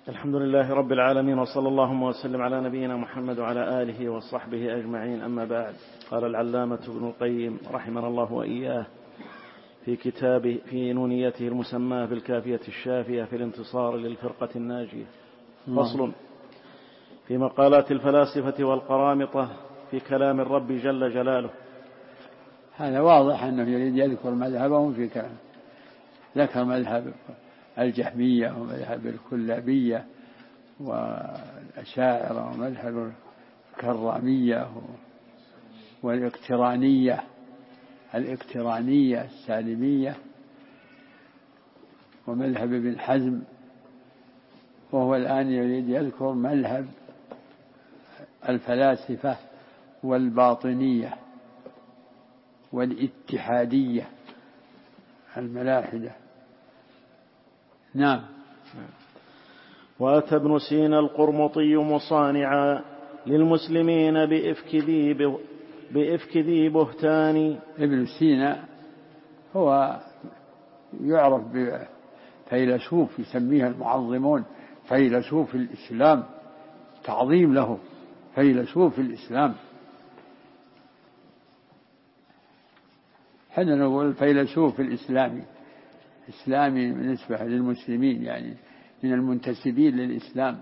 الحمد لله رب العالمين، وصلى اللهم وسلم على نبينا محمد وعلى آله وصحبه أجمعين. أما بعد، قال العلامة ابن القيم رحمه الله وإياه في كتابه في نونيته المسماة بالكافية الشافية في الانتصار للفرقة الناجية: فصل في مقالات الفلاسفة والقرامطة في كلام الرب جل جلاله. هذا واضح أنه يريد يذكر مذهبهم في كلام. ذكر مذهب الجهمية ومذهب الكلابية والأشاعرة ومذهب الكرامية والاقترانية السالمية ومذهب ابن حزم، وهو الآن يريد يذكر مذهب الفلاسفة والباطنية والاتحادية الملاحدة. نعم. وأتى ابن سينا القرمطي مصانعا للمسلمين بإفك ذي بهتان. ابن سينا هو يعرف بفيلسوف يسميه المعظمون فيلسوف الإسلام، تعظيم له، فيلسوف الإسلام. حنا نقول الفيلسوف الإسلامي، إسلامي بالنسبة للمسلمين، يعني من المنتسبين للإسلام.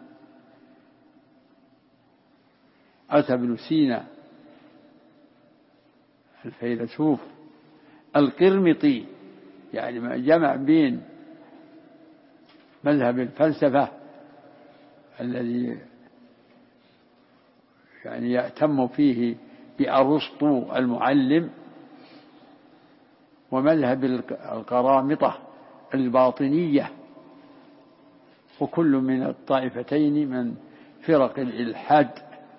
أتى ابن سينا الفيلسوف القرمطي، يعني ما جمع بين مذهب الفلسفة الذي يعني يأتم فيه بأرسطو المعلم، ومذهب القرامطة الباطنية، وكل من الطائفتين من فرق الإلحاد.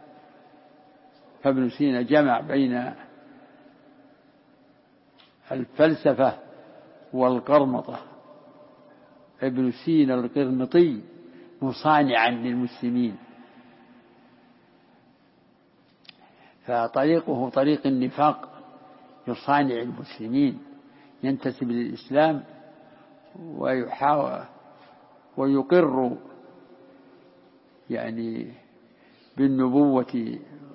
فابن سينا جمع بين الفلسفة والقرمطة. ابن سينا القرمطي مصانعا للمسلمين، فطريقه طريق النفاق، يصانع المسلمين، ينتسب للإسلام ويحاول ويقر يعني بالنبوة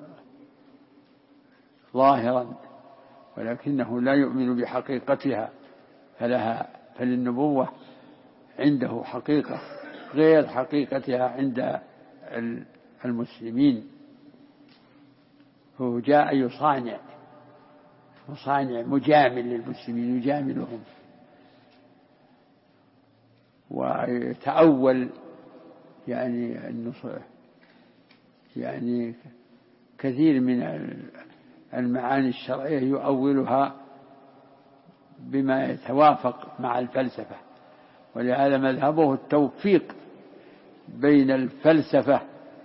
ظاهرا، ولكنه لا يؤمن بحقيقتها، فللنبوة عنده حقيقة غير حقيقتها عند المسلمين. هو جاء يصانع مجامل للمسلمين، يجاملهم ويتأول يعني كثير من المعاني الشرعية يؤولها بما يتوافق مع الفلسفة. ولهذا مذهبه التوفيق بين الفلسفة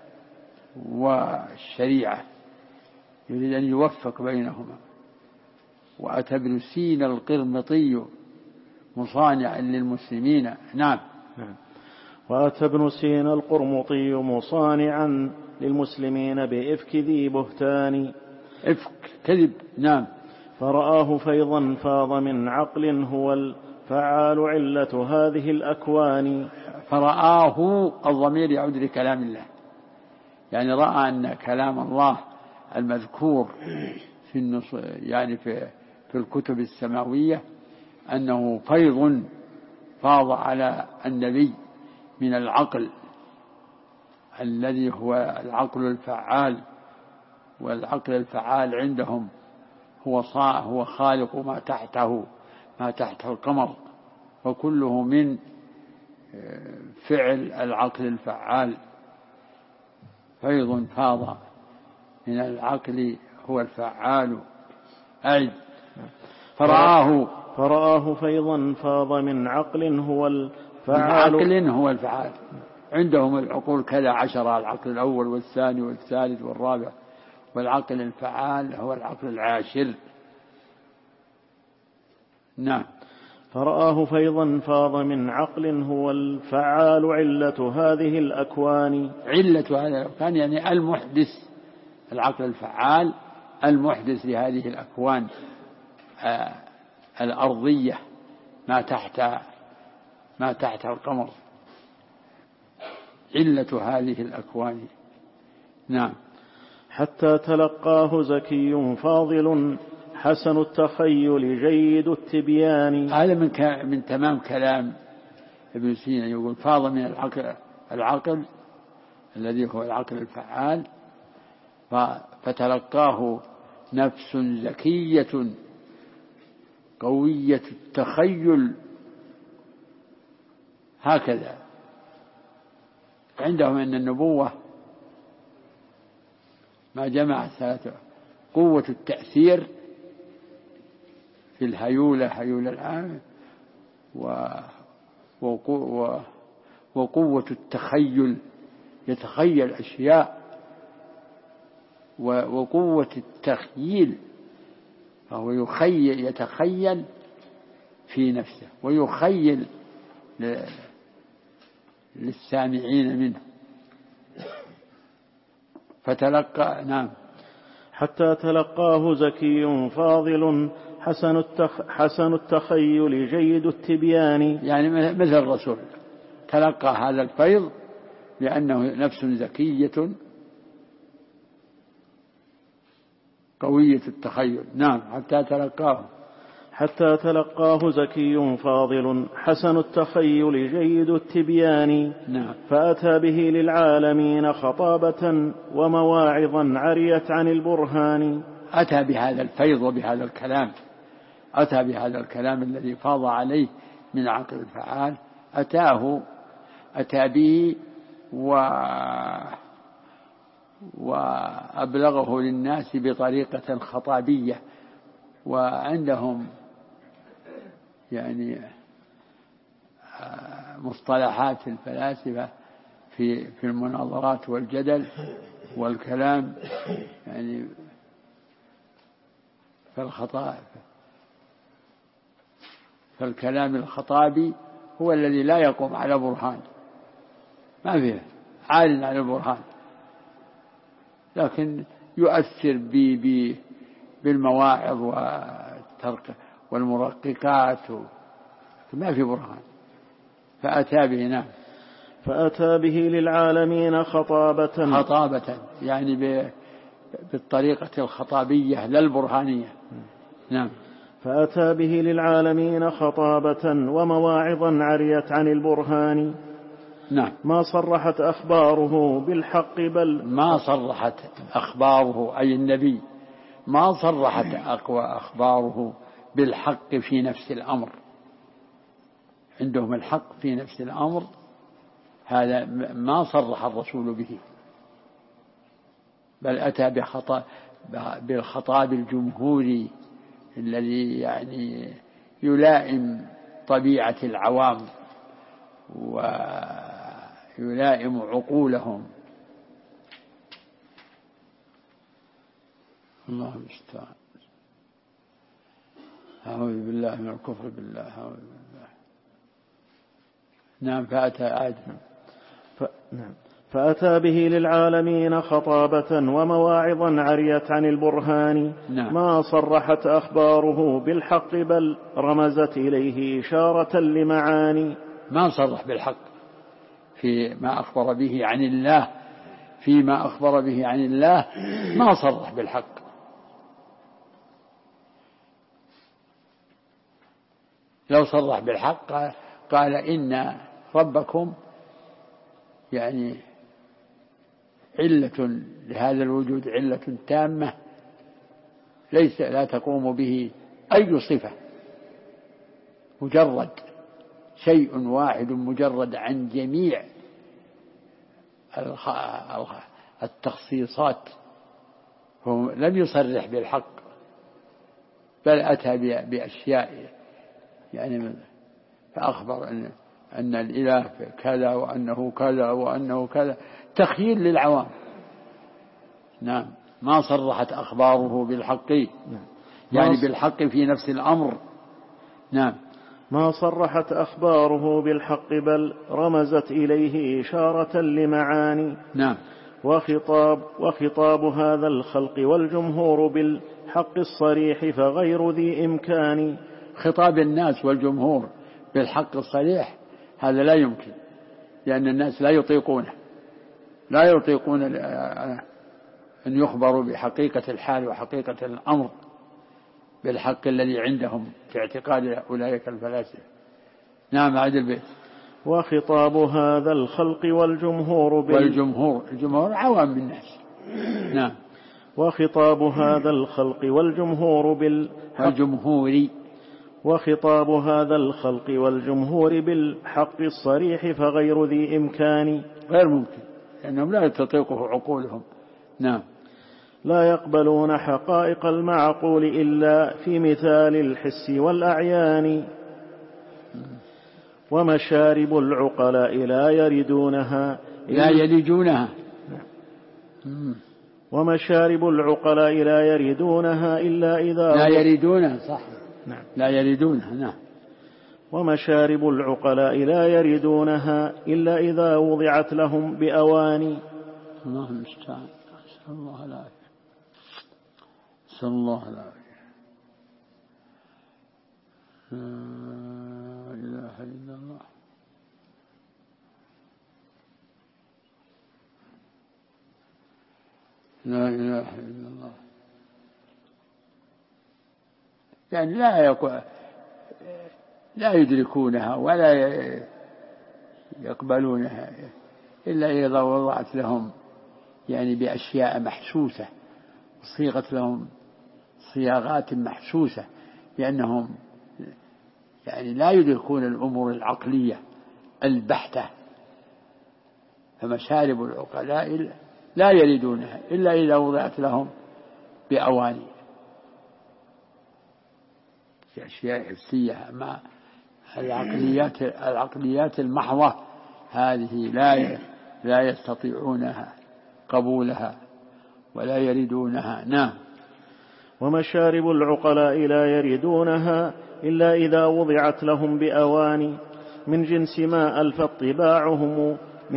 والشريعة، يريد أن يوفق بينهما. وأتى ابن سينا القرمطي مصانعا للمسلمين. نعم. وأتى ابن سينا القرمطي مصانعا للمسلمين بإفك ذي بهتان. إفك كذب. نعم. فرآه فيضا فاض من عقل هو الفعال علة هذه الأكوان. فرآه الضمير يعود لكلام الله، يعني رأى أن كلام الله المذكور في الكتب السماوية أنه فيض فاض على النبي من العقل الذي هو العقل الفعال. والعقل الفعال عندهم هو خالق ما تحته القمر، وكله من فعل العقل الفعال. فيض فاض من العقل هو الفعال. أي فرآه فيضا فاض من عقل هو الفعال. عندهم العقول كذا 10، العقل الأول والثاني والثالث والرابع، والعقل الفعال هو العقل العاشر. نعم. فرآه فيضا فاض من عقل هو الفعال علة هذه الأكوان. علة هذه الأكوان يعني المحدث، العقل الفعال المحدث لهذه الأكوان الأرضية ما تحت القمر. علة هذه الأكوان. نعم. حتى تلقاه زكي فاضل حسن التخيل جيد التبيان. هذا من تمام كلام ابن سينا، يقول فاض من العقل الذي هو العقل الفعال، فتلقاه نفس زكية قوية التخيل. هكذا عندهم أن النبوة ما جمع ثلاثة: قوة التأثير في الهيولة العام، وقوة التخيل يتخيل أشياء، وقوة التخييل فهو يتخيل في نفسه ويخيل للسامعين منه. فتلقى. نعم. حتى تلقاه زكي فاضل حسن التخيل جيد التبيان. يعني مثل الرسول تلقى هذا الفيض لأنه نفس زكية قوية التخيل. نعم. حتى تلقاه زكي فاضل حسن التخيل جيد التبيان. نعم. فأتى به للعالمين خطابة ومواعظا عريت عن البرهان. أتى بهذا الفيض وبهذا الكلام، أتى بهذا الكلام الذي فاض عليه من عقل الفعال، أتى به وأبلغه للناس بطريقة خطابية. وعندهم يعني مصطلحات الفلاسفة في المناظرات والجدل والكلام، يعني فالكلام الخطابي هو الذي لا يقوم على برهان، ما فيه عال على البرهان، لكن يؤثر بالمواعظ والمرققات، ما في برهان. فأتى به. نعم. فأتى به للعالمين خطابة يعني بالطريقة الخطابية لا البرهانية. نعم. فأتى به للعالمين خطابة ومواعظا عريت عن البرهان. نعم. ما صرحت أخباره بالحق ما صرحت أخباره أي النبي، ما صرحت أخباره بالحق في نفس الأمر. عندهم الحق في نفس الأمر، هذا ما صرح الرسول به، بل أتى بالخطاب الجمهوري الذي يعني يلائم طبيعة العوام ويلائم عقولهم. الله المستعان. أعوذ بالله من الكفر بالله. أعوذ بالله. نعم. فأتى به للعالمين خطابة ومواعظا عريت عن البرهان. نعم. ما صرحت أخباره بالحق بل رمزت إليه إشارة لمعاني. ما صرح بالحق فيما أخبر به عن الله، فيما أخبر به عن الله ما صرح بالحق. لو صرح بالحق قال إن ربكم يعني علة لهذا الوجود، علة تامة لا تقوم به أي صفة، مجرد شيء واحد مجرد عن جميع التخصيصات. هو لم يصرح بالحق بل أتى بأشياء يعني فأخبر أن الإله كذا وأنه كذا وأنه كذا، تخيل للعوام. نعم. ما صرحت أخباره بالحق، يعني بالحق في نفس الأمر. نعم. ما صرحت أخباره بالحق بل رمزت إليه إشارة لمعاني. نعم. وخطاب هذا الخلق والجمهور بالحق الصريح فغير ذي إمكان. خطاب الناس والجمهور بالحق الصريح هذا لا يمكن، لأن الناس لا يطيقونه. لا يطيقون أن يخبروا بحقيقة الحال وحقيقة الأمر بالحق الذي عندهم في اعتقاد أولئك الفلاسفة. نعم عاد البيت. وخطاب هذا الخلق والجمهور والجمهور عوام الناس. نعم. وخطاب هذا الخلق والجمهور وخطاب هذا الخلق والجمهور بالحق الصريح فغير ذي إمكان، غير ممكن لأنهم لا تطيقه عقولهم. نعم. لا يقبلون حقائق المعقول إلا في مثال الحس والأعيان، ومشارب العقلاء لا يلجونها ومشارب العقلاء لا يردونها إلا إذا لا يردونها صح. نعم. لا يردونها. نعم. ومشارب العقلاء لا يردونها إلا إذا وضعت لهم بأواني. الله المستعان. نسأل الله العافية. نسأل الله العافية. لا إله إلا الله. لا إله إلا الله. يعني لا يدركونها ولا يقبلونها إلا إذا وضعت لهم يعني بأشياء محسوسة، صيغت لهم صياغات محسوسة، لأنهم يعني لا يدركون الأمور العقلية البحتة. فمشارب العقلاء لا يريدونها إلا إذا وضعت لهم بأواني، في أشياء حسية. مع العقليات المحضة هذه لا يستطيعونها قبولها ولا يريدونها. نعم. ومشارب العقلاء لا يردونها إلا إذا وضعت لهم بأواني من جنس ما ألفت طباعهم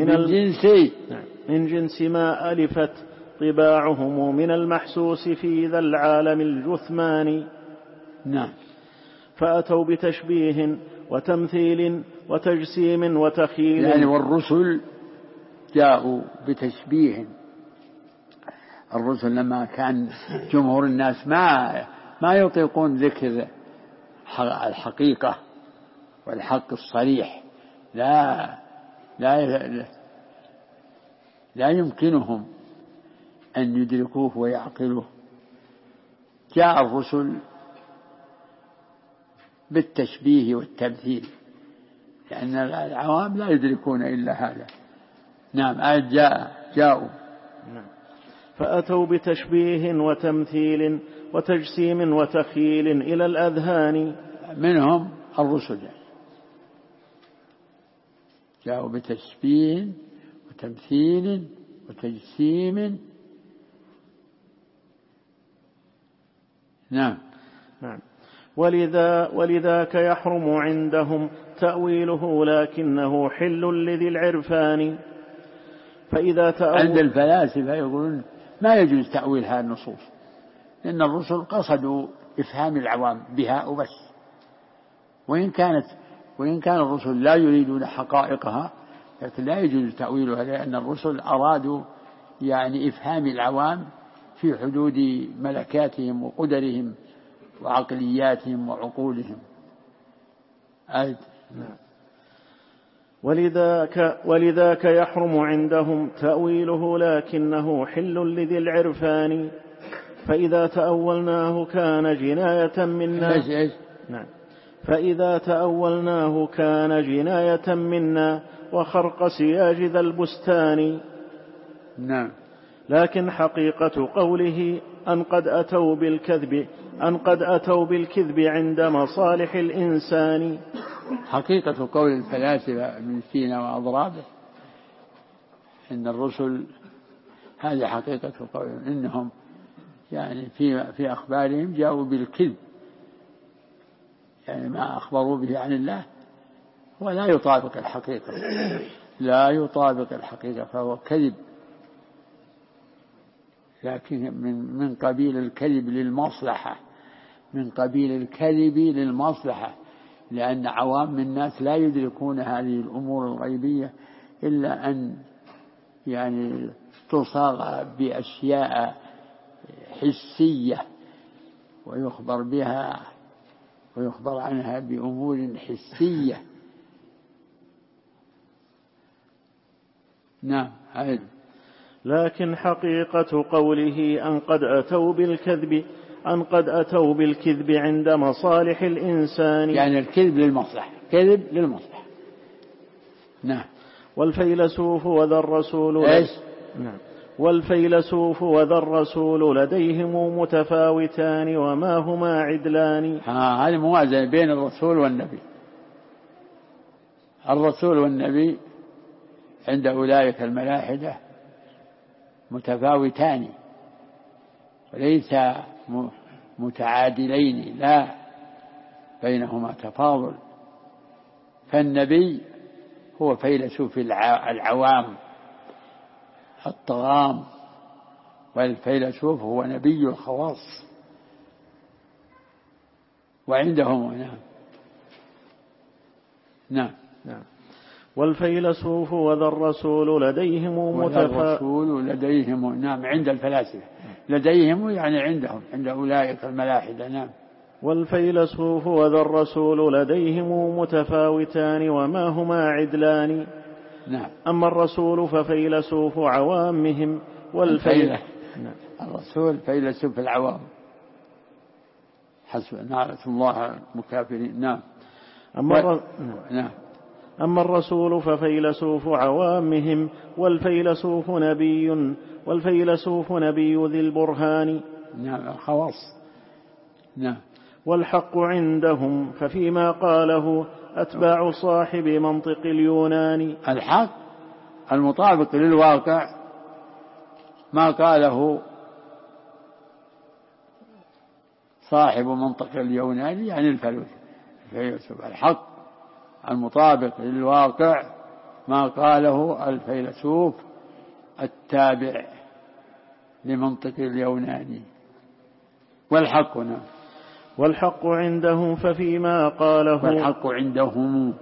من جنس ما ألفت طباعهم من المحسوس في ذا العالم الجثمان. نعم. فأتوا بتشبيه وتمثيل وتجسيم وتخيل. يعني والرسل جاءوا بتشبيه. الرسل لما كان جمهور الناس ما يطيقون ذكر الحقيقة والحق الصريح، لا يمكنهم أن يدركوه ويعقلوه. جاء الرسل بالتشبيه والتمثيل، لأن العوام لا يدركون إلا هذا. نعم. جاءوا. نعم. فأتوا بتشبيه وتمثيل وتجسيم وتخيل إلى الأذهان. منهم الرسل جاءوا بتشبيه وتمثيل وتجسيم. نعم. نعم. ولذاك يحرم عندهم تأويله لكنه حل لذي العرفان. عند الفلاسفة يقولون ما يجوز تأويل هذه النصوص، لأن الرسل قصدوا إفهام العوام بها وبس. وإن كان الرسل لا يريدون حقائقها، لكن لا يجوز تأويلها، لأن الرسل أرادوا يعني إفهام العوام في حدود ملكاتهم وقدرهم وعقلياتهم وعقولهم. نعم. ولذاك يحرم عندهم تأويله لكنه حل لذي العرفان. فإذا تأولناه كان جناية منا. نعم. فإذا تأولناه كان جناية منا وخرق سياج ذا البستان. نعم. لكن حقيقة قوله أن قد أتوا بالكذب عند مصالح الإنسان. حقيقة قول الفلاسفة من سينا وأضرابه إن الرسل، هذه حقيقة قولهم، إنهم يعني في أخبارهم جاءوا بالكذب، يعني ما أخبروا به عن الله ولا يطابق الحقيقة، لا يطابق الحقيقة، فهو كذب، لكن من قبيل الكذب للمصلحة، من قبيل الكذب للمصلحة، لأن عوام الناس لا يدركون هذه الأمور الغيبية إلا أن يعني تصاغ بأشياء حسية ويخبر بها ويخبر عنها بأمور حسية. نعم. لكن حقيقة قوله أن قد أتوا بالكذب عند مصالح الإنسان، يعني الكذب للمصلحة، كذب للمصلحة. نعم. والفيلسوف وذا الرسول نعم. والفيلسوف وذا الرسول لديهم متفاوتان وما هما عدلان. هذه موازنة بين الرسول والنبي. الرسول والنبي عند أولئك الملاحدة متفاوتان وليس متعادلين، لا، بينهما تفاضل. فالنبي هو فيلسوف العوام الطغام، والفيلسوف هو نبي الخواص. وعندهم نعم. والفيلسوف وذا الرسول لديهم نعم، عند الفلاسفة لديهم يعني عندهم، عند أولئك الملاحدة. نعم. والفيلسوف وذا الرسول لديهم متفاوتان وما هما عدلان. نعم. أما الرسول ففيلسوف عوامهم الرسول فيلسوف العوام حسب نعرة الله المكافرين. نعم. أما الرسول ففيلسوف عوامهم والفيلسوف نبي ذي البرهان. نعم، الخواص. نعم. والحق عندهم ففيما قاله أتباع صاحب منطق اليونان. الحق المطابق للواقع ما قاله صاحب منطق اليوناني يعني الفيلسوف. الحق المطابق للواقع ما قاله الفيلسوف التابع لمنطق اليوناني. والحق عندهم ففيما قاله والحق عندهم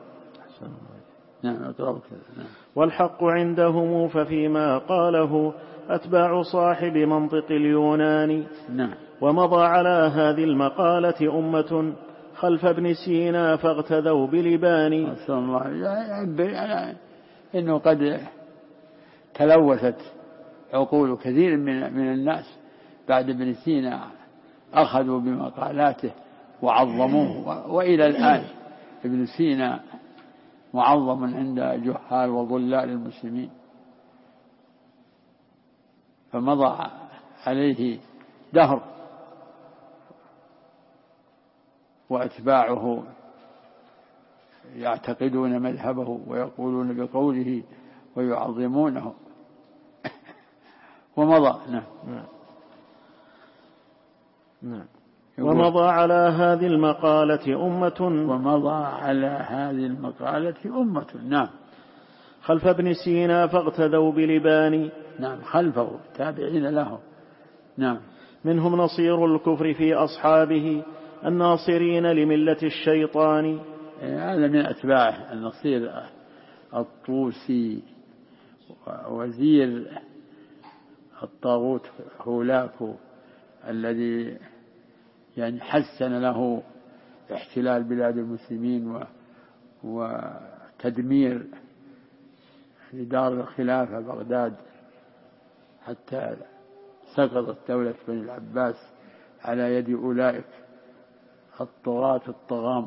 والحق عندهم ففيما قاله أتباع صاحب منطق اليونان. ومضى على هذه المقالة أمة خلف ابن سينا فاغتذوا بلبان. إنه قد تلوثت عقول كثير من الناس بعد ابن سينا، أخذوا بمقالاته وعظموه، وإلى الآن ابن سينا معظم عند جهال وضلال المسلمين، فمضى عليه دهر وأتباعه يعتقدون مذهبه ويقولون بقوله ويعظمونه. ومضى. ومضى على هذه المقالة أمة نعم. خلف ابن سينا فاغتذوا بلبان. نعم، خلفه تابعين له. نعم. منهم نصير الكفر في أصحابه الناصرين لملة الشيطان. هذا من أتباعه النصير الطوسي وزير الطاغوت هولاكو الذي يعني حسن له احتلال بلاد المسلمين وتدمير دار الخلافة بغداد حتى سقطت دولة بني العباس على يد أولئك الطغاة الطغام.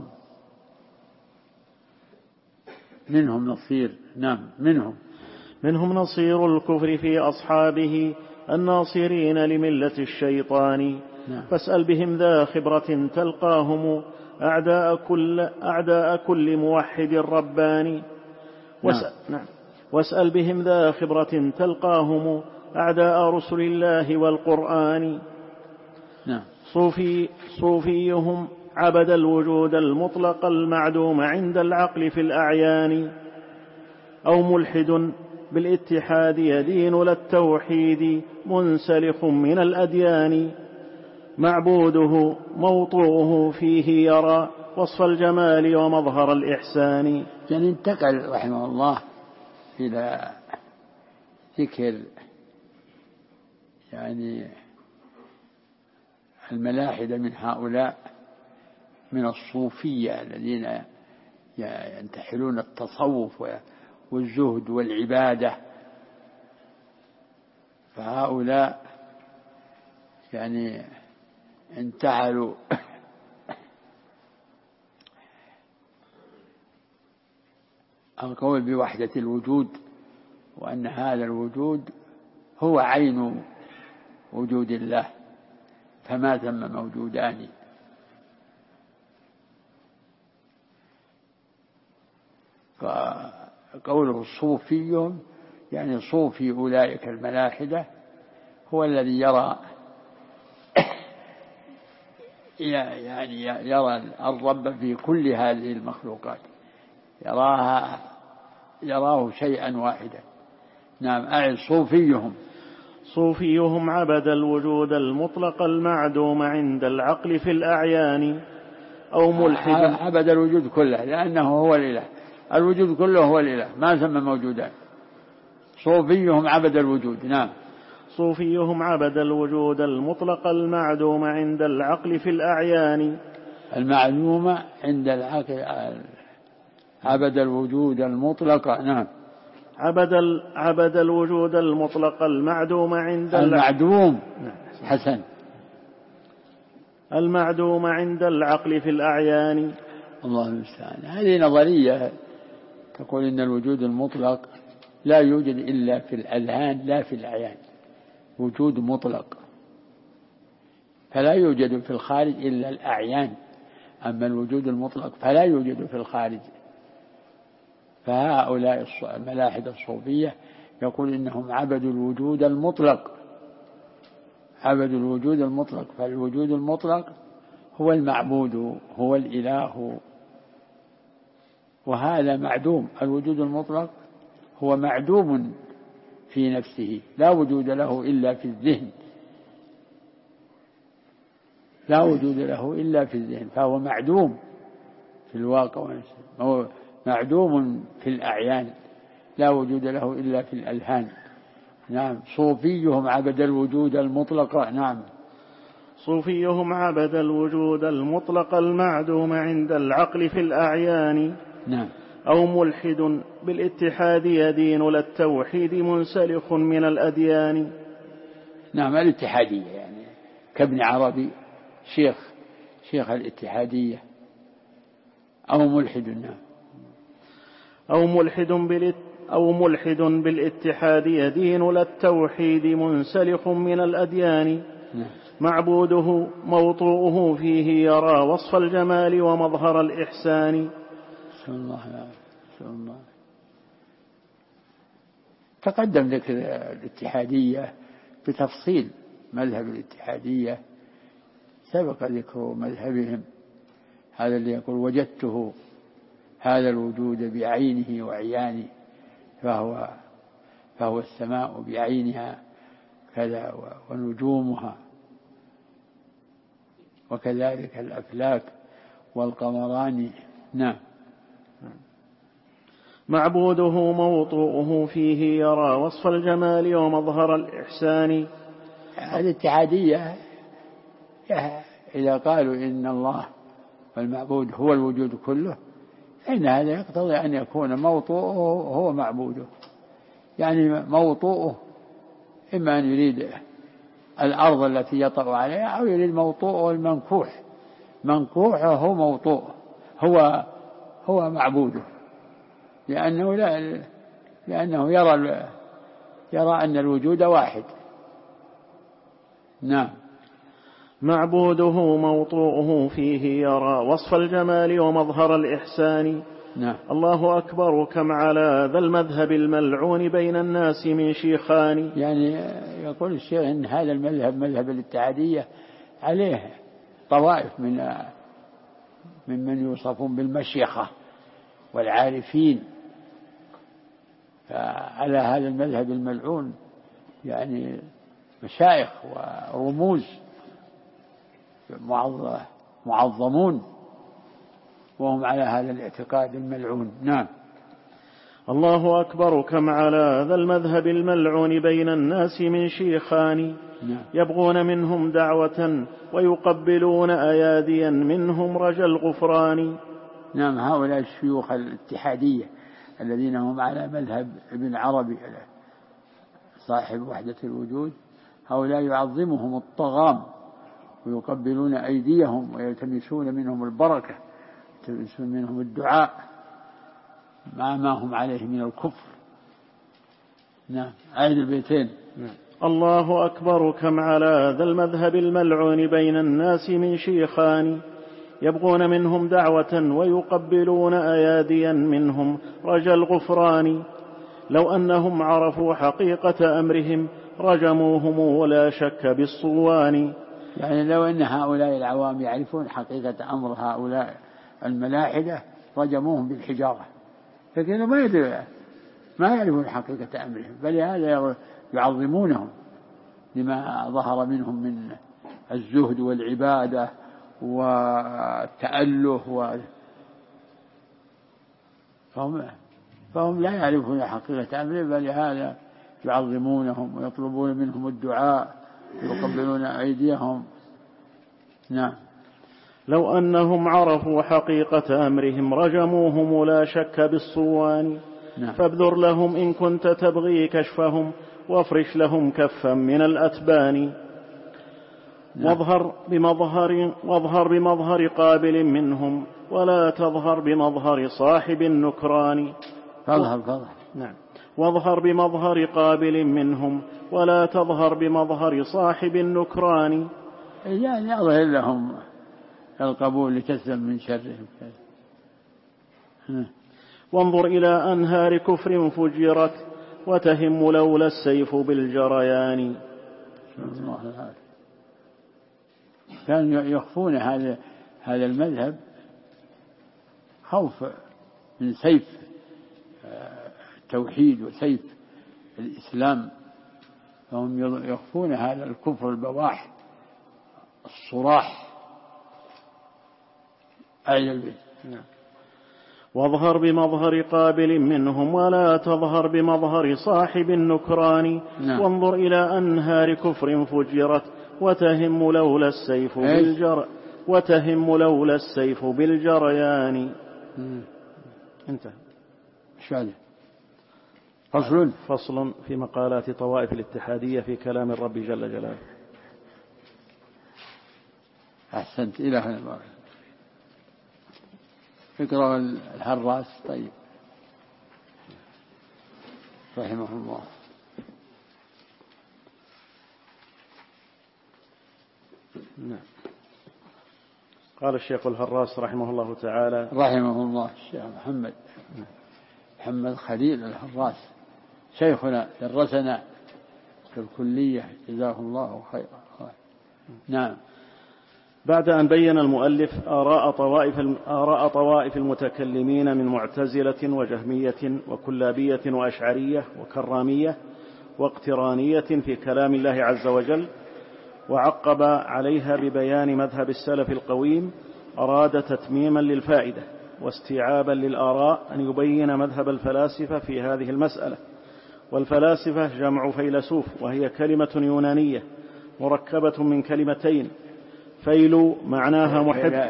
منهم نصير. نعم. منهم نصير الكفر في أصحابه الناصرين لملة الشيطان. نعم. فاسأل بهم ذا خبرة تلقاهم أعداء كل موحد رباني. واسأل بهم ذا خبرة تلقاهم أعداء رسل الله والقرآن. نعم. صوفيهم عبد الوجود المطلق المعدوم عند العقل في الأعيان، أو ملحد بالاتحاد يدين للتوحيد منسلخ من الأديان، معبوده موطوه فيه يرى وصف الجمال ومظهر الإحسان. يعني انتقل رحمه الله ذكر يعني الملاحدة من هؤلاء من الصوفية الذين ينتحلون التصوف والزهد والعبادة، فهؤلاء يعني انتحلوا القول بوحدة الوجود، وأن هذا الوجود هو عين وجود الله، فما ثم موجودان. فقوله الصوفي يعني صوفي أولئك الملاحدة هو الذي يرى يعني يرى الرب في كل هذه المخلوقات، يراه شيئا واحدا. نعم. أعد صوفيهم عبد الوجود المطلق المعدوم عند العقل في الأعيان أو ملحد. عبد الوجود كله لأنه هو الإله، الوجود كله هو الإله، ما ثم موجودان. صوفيهم عبد الوجود. نعم. صوفيهم عبد الوجود المطلق المعدوم عند العقل في الأعيان. المعلومة عند العقل، عبد الوجود المطلق. نعم. عبد الوجود المطلق المعدوم عند المعدوم. حسن. المعدوم عند العقل في الأعيان. الله المستعان. هذه نظرية تقول إن الوجود المطلق لا يوجد إلا في الأذهان لا في الأعيان، وجود مطلق، فلا يوجد في الخارج إلا الأعيان، أما الوجود المطلق فلا يوجد في الخارج. فهؤلاء الملاحدة الصوفية يقول إنهم عبدوا الوجود المطلق، عبدوا الوجود المطلق، فالوجود المطلق هو المعبود، هو الإله، وهذا معدوم. الوجود المطلق هو معدوم في نفسه، لا وجود له إلا في الذهن، لا وجود له إلا في الذهن، فهو معدوم في الواقع، هو معدوم في الأعيان، لا وجود له إلا في الأذهان. نعم. صوفيهم عبد الوجود المطلق. نعم. صوفيهم عبد الوجود المطلق المعدوم عند العقل في الأعيان. نعم. أو ملحد بالاتحاد يدين للتوحيد منسلخ من الأديان. نعم. الاتحادية يعني كابن عربي شيخ الاتحادية. أو ملحد. نعم. أو ملحد بالاتحاد يدين للتوحيد منسلخ من الأديان. نعم. معبوده موطوءه فيه يرى وصف الجمال ومظهر الإحسان. سبحان الله. تقدم ذكر الاتحادية بتفصيل، مذهب الاتحادية سبق ذكر مذهبهم، هذا اللي يقول وجدته هذا الوجود بعينه وعيانه، فهو السماء بعينها كذا ونجومها، وكذلك الأفلاك والقمران. نعم. معبوده موطوءه فيه يرى وصف الجمال ومظهر الإحسان. الاتحادية إذا قالوا إن الله والمعبود هو الوجود كله، فإن هذا يقتضي أن يكون موطوءه هو معبوده، يعني موطوءه إما أن يريد الأرض التي يطأ عليها، أو يريد موطوءه المنكوح، منكوحه هو موطوءه، هو معبوده، لأنه يرى أن الوجود واحد. نعم. معبوده موطوءه فيه يرى وصف الجمال ومظهر الإحسان. نعم. الله أكبر كم على ذا المذهب الملعون بين الناس من شيخان. يعني يقول الشيخ إن هذا المذهب، مذهب الاتحادية، عليه طوائف ممن يوصفون بالمشيخة والعارفين، فعلى هذا المذهب الملعون يعني مشايخ ورموز معظمون، وهم على هذا الاعتقاد الملعون. نعم. الله أكبر كم على ذا المذهب الملعون بين الناس من شيخان يبغون منهم دعوة ويقبلون أياديا منهم رجا الغفران. نعم، هؤلاء الشيوخ الاتحادية الذين هم على مذهب ابن عربي صاحب وحدة الوجود، هؤلاء يعظمهم الطغام ويقبلون أيديهم ويلتمسون منهم البركة، يلتمسون منهم الدعاء مع ما هم عليه من الكفر. نعم، عيد البيتين. الله أكبر كم على ذا المذهب الملعون بين الناس من شيخان يبغون منهم دعوة ويقبلون أياديا منهم رجا الغفران. لو أنهم عرفوا حقيقة أمرهم رجموهم ولا شك بالصوان. يعني لو أن هؤلاء العوام يعرفون حقيقة أمر هؤلاء الملاحدة رجموهم بالحجارة، لكن ما يعرفون حقيقة أمرهم، بل هذا يعظمونهم لما ظهر منهم من الزهد والعبادة والتأله فهم لا يعرفون حقيقة أمرهم، بل هذا يعظمونهم ويطلبون منهم الدعاء ويقبلون أيديهم. نعم. لو أنهم عرفوا حقيقة أمرهم رجموهم لا شك بالصوان. نعم. فابذر لهم إن كنت تبغي كشفهم وافرش لهم كفا من الأتبان. نعم. واظهر بمظهر قابل منهم ولا تظهر بمظهر صاحب النكران. نعم. واظهر بمظهر قابل منهم ولا تظهر بمظهر صاحب النكران. يعني أظهر لهم القبول لتسلم من شرهم. وانظر إلى أنهار كفر فجرت وتهم لولا السيف بالجريان. كانوا يخفون هذا المذهب خوف من سيف التوحيد وسيف الإسلام، فهم يخفون هذا الكفر البواح الصراح. أي البيت. واظهر بمظهر قابل منهم ولا تظهر بمظهر صاحب النكران. نعم. وانظر إلى أنهار كفر فجرت وتهم لولا السيف بالجريان. انتهى. فصل في مقالات طوائف الاتحادية في كلام الرب جل جلاله. أحسنت. إلى هنا اقرأ الحراس. طيب. رحمه الله. نعم. قال الشيخ الهراس رحمه الله تعالى. رحمه الله الشيخ محمد خليل الهراس شيخنا درسنا في الكلية جزاه الله خيرا. نعم. بعد أن بين المؤلف آراء طوائف المتكلمين من معتزلة وجهمية وكلابية وأشعرية وكرامية واقترانية في كلام الله عز وجل، وعقب عليها ببيان مذهب السلف القويم، أراد تتميما للفائدة واستيعابا للآراء أن يبين مذهب الفلاسفة في هذه المسألة. والفلاسفة جمع فيلسوف، وهي كلمة يونانية مركبة من كلمتين: فيل معناها محب،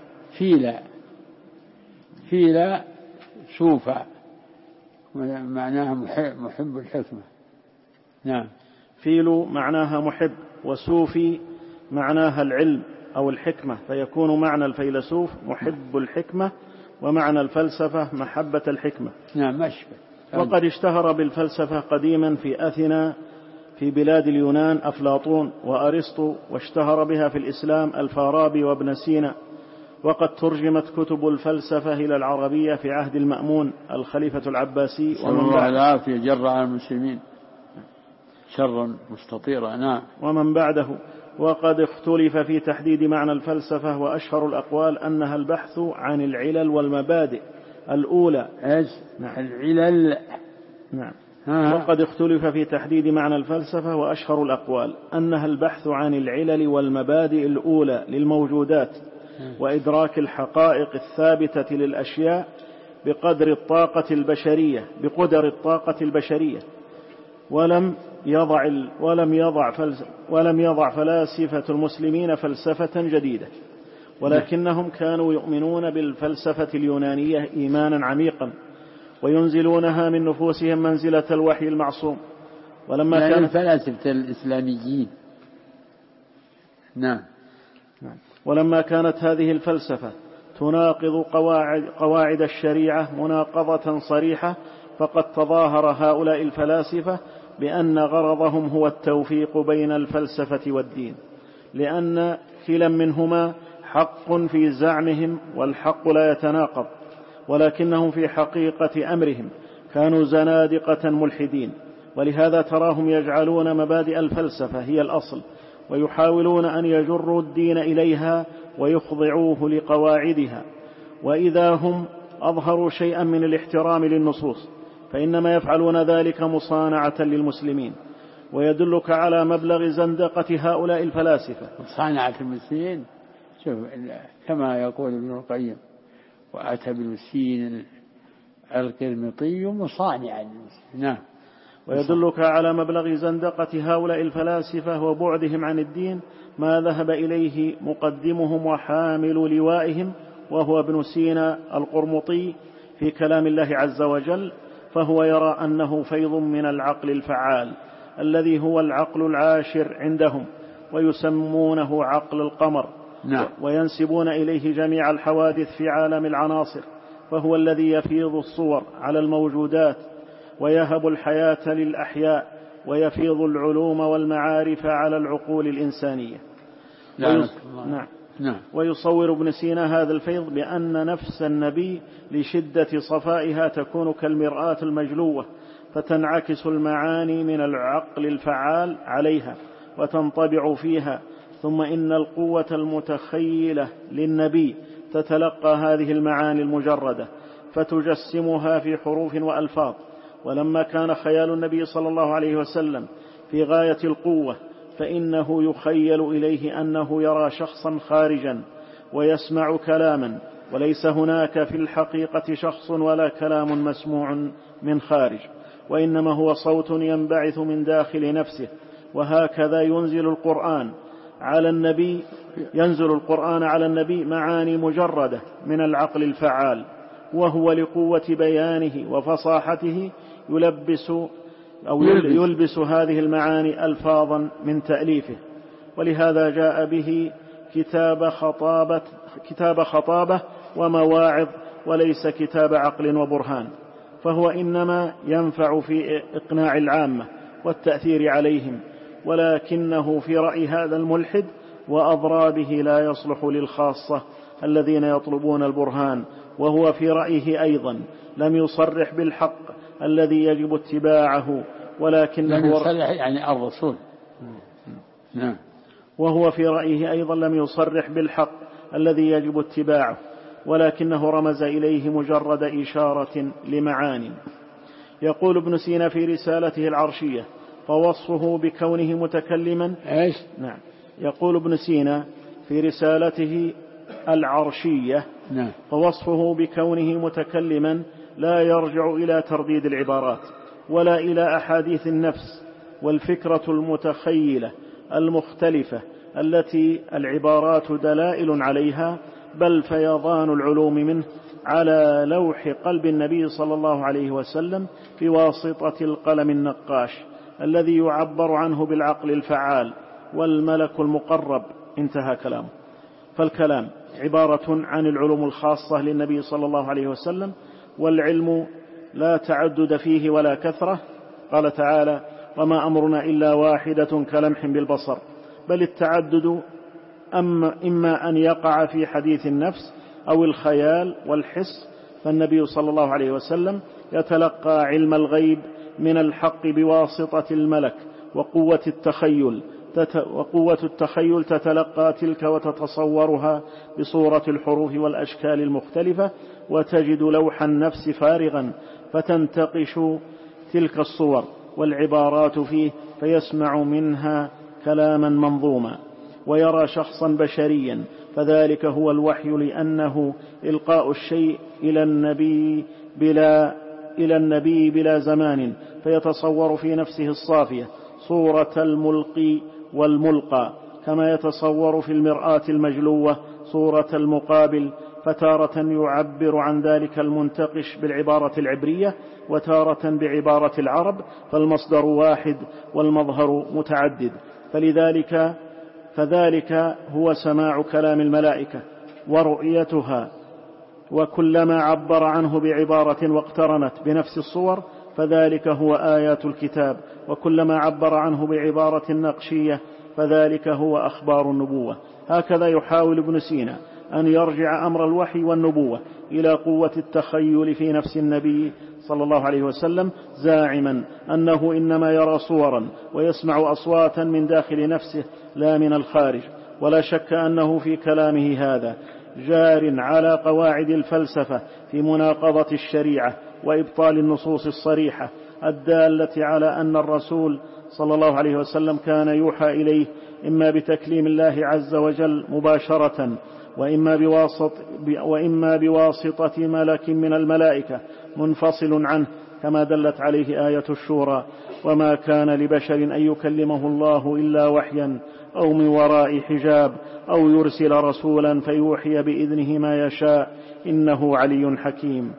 فيلا سوفا معناها محب الحكمة. نعم. فيل معناها محب، وسوفي معناها العلم أو الحكمة، فيكون معنى الفيلسوف محب الحكمة، ومعنى الفلسفة محبة الحكمة. نعم. مشبه. وقد اشتهر بالفلسفة قديما في أثينا في بلاد اليونان أفلاطون وأرسطو، واشتهر بها في الإسلام الفارابي وابن سينا. وقد ترجمت كتب الفلسفة إلى العربية في عهد المأمون الخليفة العباسي جرى المسلمين شرا مستطيرا. نعم. ومن بعده. وقد اختلف في تحديد معنى الفلسفة، وأشهر الأقوال أنها البحث عن العلل والمبادئ الأولى. نعم. العلل. نعم. وقد اختلف في تحديد معنى الفلسفة، وأشهر الأقوال أنها البحث عن العلل والمبادئ الأولى للموجودات، وإدراك الحقائق الثابتة للأشياء بقدر الطاقة البشرية ولم يضع فلاسفة المسلمين فلسفة جديدة، ولكنهم كانوا يؤمنون بالفلسفة اليونانية إيمانا عميقا وينزلونها من نفوسهم منزلة الوحي المعصوم. ولما الفلاسفة الإسلاميين. نعم. ولما كانت هذه الفلسفة تناقض قواعد الشريعة مناقضة صريحة، فقد تظاهر هؤلاء الفلاسفة بأن غرضهم هو التوفيق بين الفلسفة والدين، لأن كلا منهما حق في زعمهم والحق لا يتناقض، ولكنهم في حقيقة أمرهم كانوا زنادقة ملحدين، ولهذا تراهم يجعلون مبادئ الفلسفة هي الأصل، ويحاولون أن يجروا الدين إليها ويخضعوه لقواعدها. وإذا هم أظهروا شيئا من الاحترام للنصوص فإنما يفعلون ذلك مصانعة للمسلمين. ويدلك على مبلغ زندقة هؤلاء الفلاسفة. مصانعة المسلمين، شوف كما يقول ابن القيم: وأتى بالسين القرمطي مصانعا للمسلمين. نعم. ويدلك على مبلغ زندقة هؤلاء الفلاسفة وبعدهم عن الدين ما ذهب إليه مقدمهم وحامل لوائهم وهو ابن سينا القرمطي في كلام الله عز وجل، فهو يرى أنه فيض من العقل الفعال الذي هو العقل العاشر عندهم، ويسمونه عقل القمر. نعم. وينسبون إليه جميع الحوادث في عالم العناصر، فهو الذي يفيض الصور على الموجودات ويهب الحياة للأحياء ويفيض العلوم والمعارف على العقول الإنسانية. نعم. ويصور ابن سينا هذا الفيض بأن نفس النبي لشدة صفائها تكون كالمرآة المجلوة، فتنعكس المعاني من العقل الفعال عليها وتنطبع فيها، ثم إن القوة المتخيلة للنبي تتلقى هذه المعاني المجردة فتجسمها في حروف وألفاظ. ولما كان خيال النبي صلى الله عليه وسلم في غاية القوة فإنه يخيل إليه أنه يرى شخصا خارجا ويسمع كلاما، وليس هناك في الحقيقة شخص ولا كلام مسموع من خارج، وإنما هو صوت ينبعث من داخل نفسه. وهكذا ينزل القرآن على النبي معاني مجردة من العقل الفعال، وهو لقوة بيانه وفصاحته يلبس هذه المعاني ألفاظا من تأليفه. ولهذا جاء به كتاب خطابة ومواعظ وليس كتاب عقل وبرهان، فهو إنما ينفع في إقناع العامة والتأثير عليهم، ولكنه في رأي هذا الملحد وأضرابه لا يصلح للخاصة الذين يطلبون البرهان. وهو في رأيه أيضا لم يصرح بالحق الذي يجب اتباعه، ولكنه لم يصرح يعني الرسول. نعم. وهو في رأيه أيضا لم يصرح بالحق الذي يجب اتباعه، ولكنه رمز إليه مجرد إشارة لمعاني. يقول ابن سينا في رسالته العرشية فوصفه بكونه متكلما. نعم. يقول ابن سينا في رسالته العرشية فوصفه بكونه متكلما لا يرجع إلى ترديد العبارات ولا إلى أحاديث النفس والفكرة المتخيلة المختلفة التي العبارات دلائل عليها، بل فيضان العلوم منه على لوح قلب النبي صلى الله عليه وسلم بواسطة القلم النقاش الذي يعبر عنه بالعقل الفعال والملك المقرب. انتهى كلامه. فالكلام عبارة عن العلوم الخاصة للنبي صلى الله عليه وسلم، والعلم لا تعدد فيه ولا كثرة. قال تعالى: وما أمرنا إلا واحدة كلمح بالبصر. بل التعدد إما أن يقع في حديث النفس أو الخيال والحس، فالنبي صلى الله عليه وسلم يتلقى علم الغيب من الحق بواسطة الملك، وقوة التخيل تتلقى تلك وتتصورها بصورة الحروف والأشكال المختلفة، وتجد لوح النفس فارغا فتنتقش تلك الصور والعبارات فيه فيسمع منها كلاما منظوما. ويرى شخصا بشريا، فذلك هو الوحي، لأنه إلقاء الشيء إلى النبي بلا زمان، فيتصور في نفسه الصافية صورة الملقي والملقى، كما يتصور في المرآة المجلوة صورة المقابل، فتارة يعبر عن ذلك المنتقش بالعبارة العبرية، وتارة بعبارة العرب، فالمصدر واحد والمظهر متعدد. فذلك هو سماع كلام الملائكة ورؤيتها، وكلما عبر عنه بعبارة واقترنت بنفس الصور فذلك هو آيات الكتاب، وكلما عبر عنه بعبارة نقشية فذلك هو أخبار النبوة. هكذا يحاول ابن سينا أن يرجع أمر الوحي والنبوة إلى قوة التخيل في نفس النبي صلى الله عليه وسلم، زاعما أنه إنما يرى صورا ويسمع أصواتا من داخل نفسه لا من الخارج. ولا شك أنه في كلامه هذا جار على قواعد الفلسفة في مناقضة الشريعة وإبطال النصوص الصريحة الدالة على أن الرسول صلى الله عليه وسلم كان يوحى إليه إما بتكليم الله عز وجل مباشرة، وإما بواسطة ملك من الملائكة منفصل عنه، كما دلت عليه آية الشورى: وما كان لبشر أن يكلمه الله إلا وحيا أو من وراء حجاب أو يرسل رسولا فيوحي بإذنه ما يشاء إنه علي حكيم.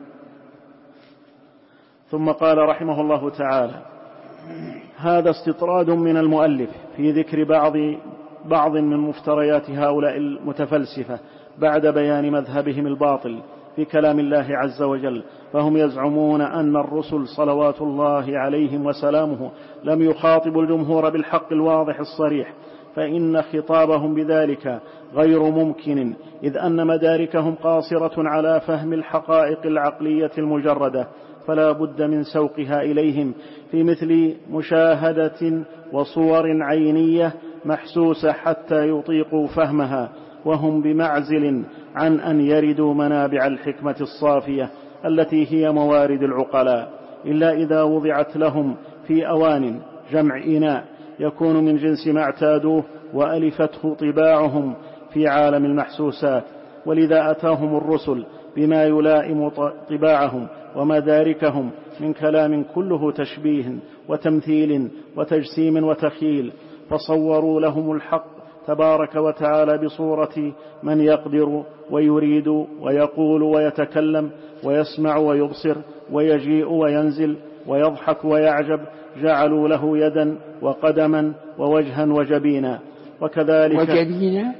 ثم قال رحمه الله تعالى: هذا استطراد من المؤلف في ذكر بعض من مفتريات هؤلاء المتفلسفة بعد بيان مذهبهم الباطل في كلام الله عز وجل. فهم يزعمون أن الرسل صلوات الله عليهم وسلامه لم يخاطبوا الجمهور بالحق الواضح الصريح، فإن خطابهم بذلك غير ممكن، إذ أن مداركهم قاصرة على فهم الحقائق العقلية المجردة، فلا بد من سوقها إليهم في مثل مشاهدة وصور عينية محسوسة حتى يطيقوا فهمها، وهم بمعزل عن أن يردوا منابع الحكمة الصافية التي هي موارد العقلاء، إلا إذا وضعت لهم في أوان جمع إناء يكون من جنس ما اعتادوه وألفته طباعهم في عالم المحسوسات. ولذا أتاهم الرسل بما يلائم طباعهم ومداركهم من كلام كله تشبيه وتمثيل وتجسيم وتخيل، فصوروا لهم الحق تبارك وتعالى بصورة من يقدر ويريد ويقول ويتكلم ويسمع ويبصر ويجيء وينزل ويضحك ويعجب، جعلوا له يدا وقدما ووجها وجبينا. وكذلك وجبينا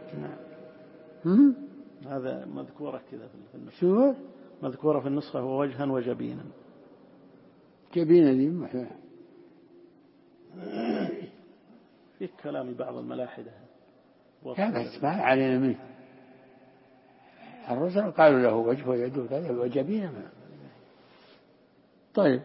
هذا مذكورة كذا في النسخة، شو مذكورة في النسخة هو وجها وجبينا. جبينا دي في كلام بعض الملاحدة بس ما علينا منه. الرسل قالوا له وجه ويد وجبينا. طيب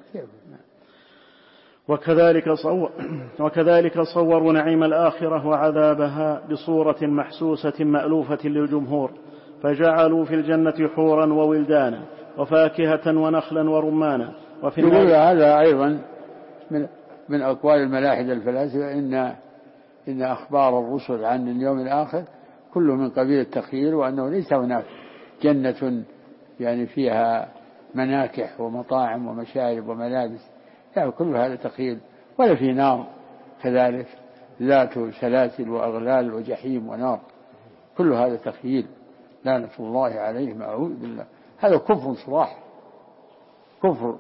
وكذلك صوروا نعيم الآخرة وعذابها بصورة محسوسة مألوفة للجمهور، فجعلوا في الجنة حورا وولدانا وفاكهة ونخلا ورمانا. وفي يقول هذا أيضا من أقوال الملاحدة الفلاسفة إن أخبار الرسل عن اليوم الآخر كله من قبيل التخيل، وأنه ليس هناك جنة يعني فيها مناكح ومطاعم ومشارب وملابس، يعني كل هذا تخيل، ولا في نار كذلك ذات سلاسل وأغلال وجحيم ونار، كل هذا تخيل لعنة الله عليهم أعوذ بالله. هذا كفر صراح، كفر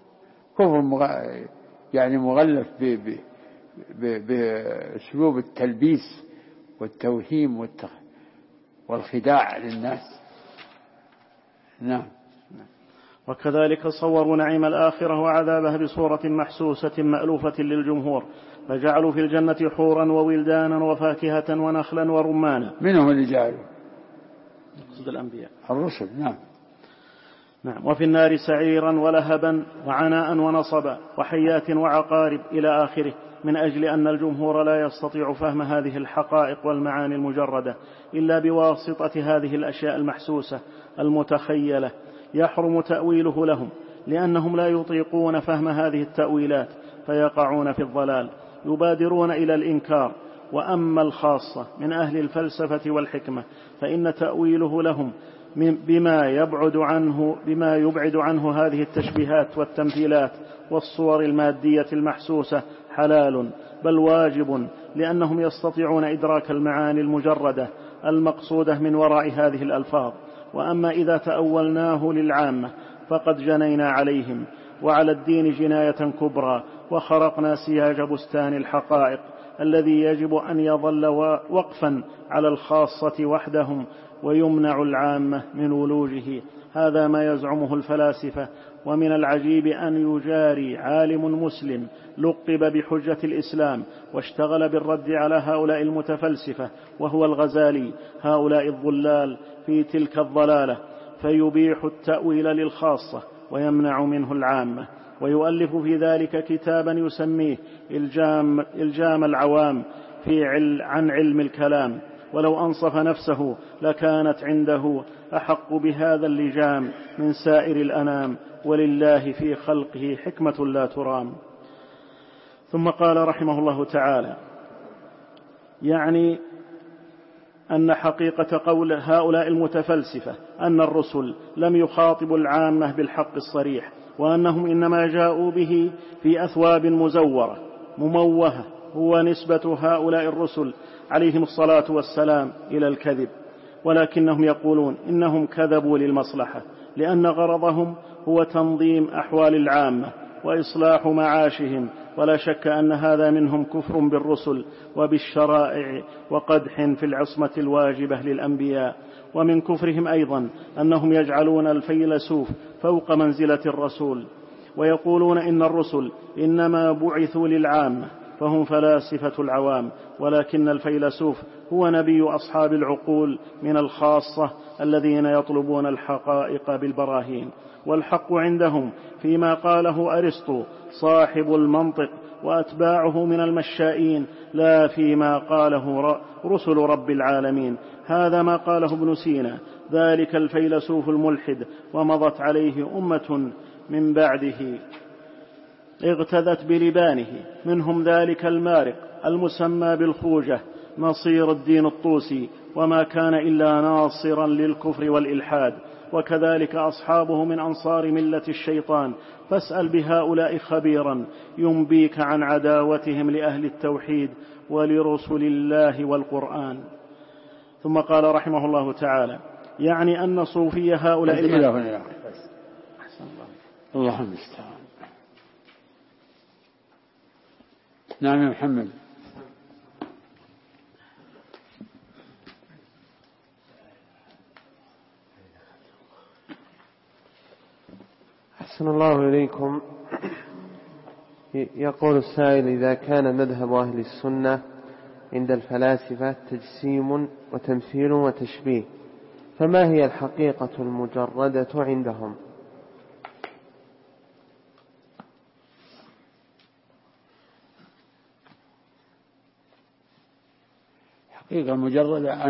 يعني مغلف بأسلوب التلبيس والتوهيم والخداع للناس. نعم. وكذلك صوروا نعيم الآخرة وعذابها بصورة محسوسة مألوفة للجمهور، فجعلوا في الجنة حورا وولدانا وفاكهة ونخلا ورمانا. منهم اللي جعلوا؟ يقصد الأنبياء الرسل. نعم. وفي النار سعيرا ولهبا وعناء ونصبا وحيات وعقارب إلى آخره، من أجل أن الجمهور لا يستطيع فهم هذه الحقائق والمعاني المجردة إلا بواسطة هذه الأشياء المحسوسة المتخيلة، يحرم تأويله لهم، لأنهم لا يطيقون فهم هذه التأويلات فيقعون في الضلال، يبادرون إلى الإنكار وأما الخاصة من أهل الفلسفة والحكمة فإن تأويله لهم بما يبعد عنه هذه التشبيهات والتمثيلات والصور المادية المحسوسة حلال بل واجب، لأنهم يستطيعون إدراك المعاني المجردة المقصودة من وراء هذه الألفاظ. وأما إذا تأولناه للعامة فقد جنينا عليهم وعلى الدين جناية كبرى، وخرقنا سياج بستان الحقائق الذي يجب أن يظل وقفا على الخاصة وحدهم ويمنع العامة من ولوجه. هذا ما يزعمه الفلاسفة. ومن العجيب أن يجاري عالم مسلم لقب بحجة الإسلام واشتغل بالرد على هؤلاء المتفلسفة وهو الغزالي هؤلاء الضلال في تلك الضلالة، فيبيح التأويل للخاصة ويمنع منه العامة، ويؤلف في ذلك كتابا يسميه إلجام العوام عن علم الكلام، ولو أنصف نفسه لكانت عنده أحق بهذا اللجام من سائر الأنام، ولله في خلقه حكمة لا ترام. ثم قال رحمه الله تعالى: يعني أن حقيقة قول هؤلاء المتفلسفة أن الرسل لم يخاطبوا العامة بالحق الصريح، وأنهم إنما جاءوا به في أثواب مزورة مموهة، هو نسبة هؤلاء الرسل عليهم الصلاة والسلام إلى الكذب، ولكنهم يقولون إنهم كذبوا للمصلحة، لأن غرضهم هو تنظيم أحوال العامة وإصلاح معاشهم، ولا شك أن هذا منهم كفر بالرسل وبالشرائع وقدح في العصمة الواجبة للأنبياء. ومن كفرهم أيضا أنهم يجعلون الفيلسوف فوق منزلة الرسول، ويقولون إن الرسل إنما بعثوا للعامة فهم فلاسفة العوام، ولكن الفيلسوف هو نبي أصحاب العقول من الخاصة الذين يطلبون الحقائق بالبراهين. والحق عندهم فيما قاله أرسطو صاحب المنطق وأتباعه من المشائين، لا فيما قاله رسل رب العالمين. هذا ما قاله ابن سينا، ذلك الفيلسوف الملحد، ومضت عليه أمة من بعده اغتذت بلبانه، منهم ذلك المارق المسمى بالخوجة نصير الدين الطوسي، وما كان إلا ناصرا للكفر والإلحاد، وكذلك أصحابه من أنصار ملة الشيطان. فاسأل بهؤلاء خبيرا ينبيك عن عداوتهم لأهل التوحيد ولرسل الله والقرآن. ثم قال رحمه الله تعالى: يعني أن صوفي هؤلاء الله المستعان. نعم يا محمد. أحسن الله إليكم. يقول السائل: إذا كان مذهب أهل السنة عند الفلاسفة تجسيم وتمثيل وتشبيه، فما هي الحقيقة المجردة عندهم؟ الحقيقة المجردة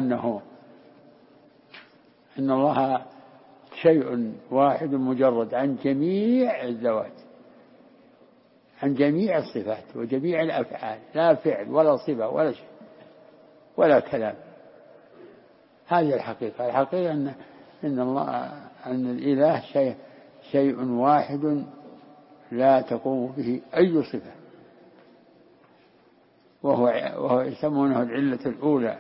أن الله شيء واحد مجرد عن جميع الذوات، عن جميع الصفات وجميع الأفعال، لا فعل ولا صفة ولا شيء ولا كلام. هذه الحقيقة. الحقيقة أن الإله شيء واحد لا تقوم به أي صفة، وهو يسمونه العلة الأولى.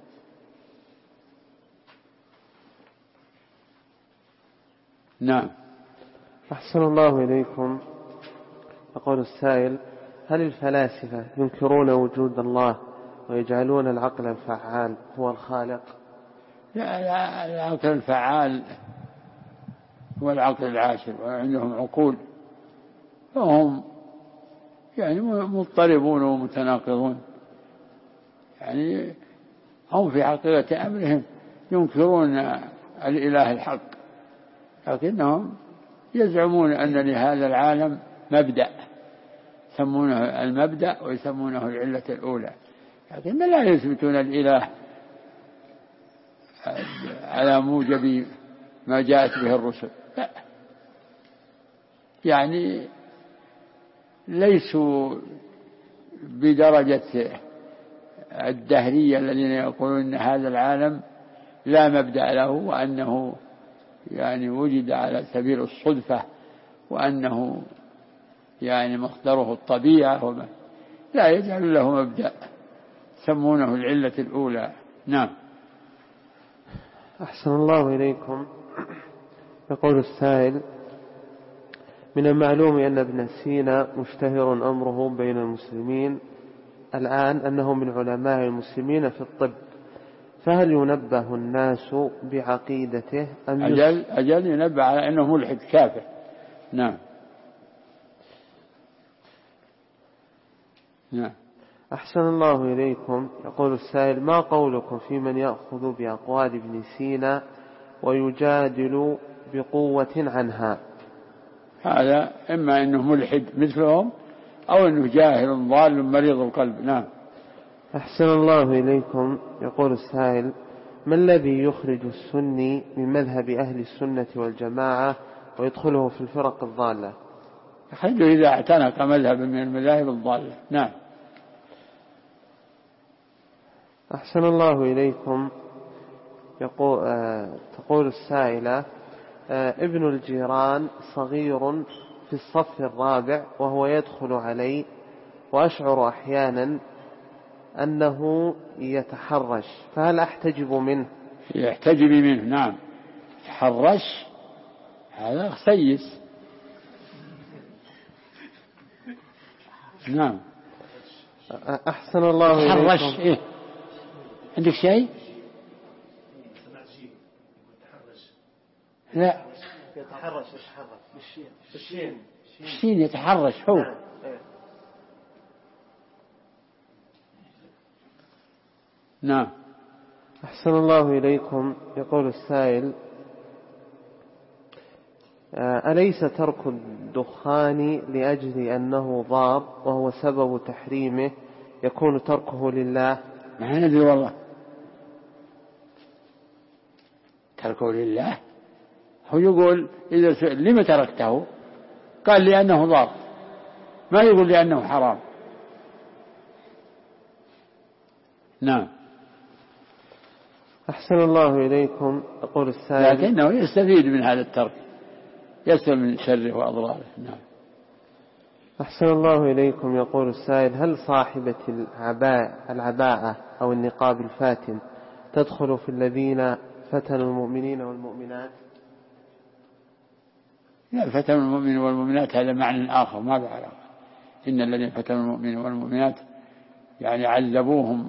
نعم. أحسن الله إليكم. يقول السائل: هل الفلاسفة ينكرون وجود الله ويجعلون العقل الفعال هو الخالق؟ لا، العقل الفعال هو العقل العاشر، وعندهم عقول، فهم يعني مضطربون ومتناقضون. يعني هم في حقيقة أمرهم ينكرون الإله الحق، لكنهم يزعمون أن لهذا العالم مبدأ يسمونه المبدأ ويسمونه العلة الأولى، لكن لا يثبتون الإله على موجب ما جاءت به الرسل. لا، يعني ليسوا بدرجة الدهرية الذين يقولون إن هذا العالم لا مبدأ له، وأنه يعني وجد على سبيل الصدفة، وأنه يعني مصدره الطبيعة، لا يجعل له مبدأ، يسمونه العلة الأولى. نعم. أحسن الله إليكم. يقول السائل: من المعلوم أن ابن سينا مشتهر أمره بين المسلمين الآن أنه من علماء المسلمين في الطب، فهل ينبه الناس بعقيدته أم أجل ينبه على أنه ملحد كافر. نعم. نعم. أحسن الله إليكم. يقول السائل: ما قولكم في من يأخذ بأقوال ابن سينا ويجادل بقوة عنها؟ هذا إما أنه ملحد مثلهم أو أنه جاهل ضال مريض القلب. نعم. أحسن الله إليكم. يقول السائل: ما الذي يخرج السني من مذهب أهل السنة والجماعة ويدخله في الفرق الضالة؟ يخرجه إذا اعتنق مذهبا من المذاهب الضالة. نعم. أحسن الله إليكم. تقول السائلة: ابن الجيران صغير في الصف الرابع وهو يدخل علي، وأشعر أحيانا أنه يتحرش، فهل أحتجب منه؟ يحتجب منه. نعم. يتحرش هذا سيس. نعم. أحسن الله إليكم. يتحرش إيه؟ عندك شيء؟ لا. يتحرش بالشين يتحرش هو. نعم. أحسن الله إليكم. يقول السائل: أليس ترك الدخان لأجل أنه ضار وهو سبب تحريمه يكون تركه لله؟ ما ندري والله. تركه لله. هو يقول إذا سئل لما تركته قال لأنه ضار، ما يقول لأنه حرام. نعم. أحسن الله إليكم. يقول السائل: لكنه يستفيد من هذا الترك، يسلم من شره وأضراره. نعم. أحسن الله إليكم. يقول السائل: هل صاحبة العباءة أو النقاب الفاتن تدخل في الذين فتنوا المؤمنين والمؤمنات؟ لا، فتنوا المؤمنين والمؤمنات هذا معنى آخر ما بعرف. إن الذين فتنوا المؤمنين والمؤمنات يعني عذبوهم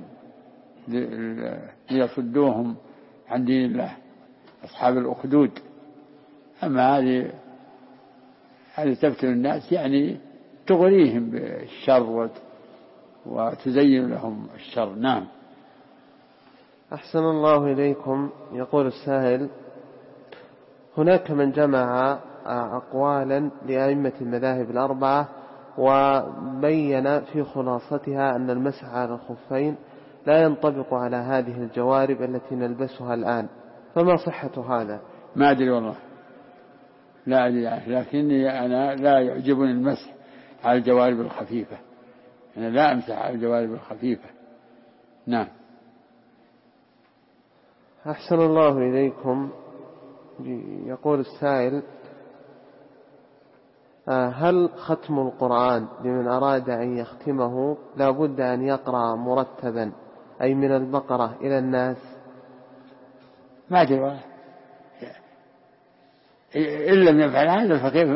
ليصدوهم عن دين الله، أصحاب الأخدود. أما هذه تفتن الناس يعني تغريهم بالشر وتزين لهم الشر. نعم. أحسن الله إليكم. يقول السائل: هناك من جمع أقوالا لأئمة المذاهب الأربعة وبين في خلاصتها أن المسح على الخفين لا ينطبق على هذه الجوارب التي نلبسها الآن، فما صحة هذا؟ ما أدري والله، لا أدري، لكني أنا لا يعجبني المسح على الجوارب الخفيفة، أنا لا أمسح على الجوارب الخفيفة. نعم. أحسن الله إليكم. يقول السائل: هل ختم القرآن لمن أراد أن يختمه لا بد أن يقرأ مرتبا، أي من البقرة إلى الناس؟ ما أدري والله، إن لم يفعل هذا فكيف؟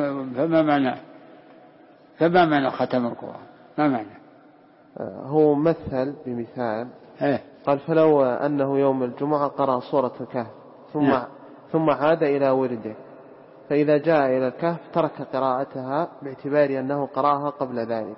فما معنى ختم القرآن؟ ما معنى؟ هو مثل بمثال قال: فلو أنه يوم الجمعة قرأ سورة الكهف ثم عاد إلى ورده، فإذا جاء إلى الكهف ترك قراءتها باعتبار أنه قرأها قبل ذلك.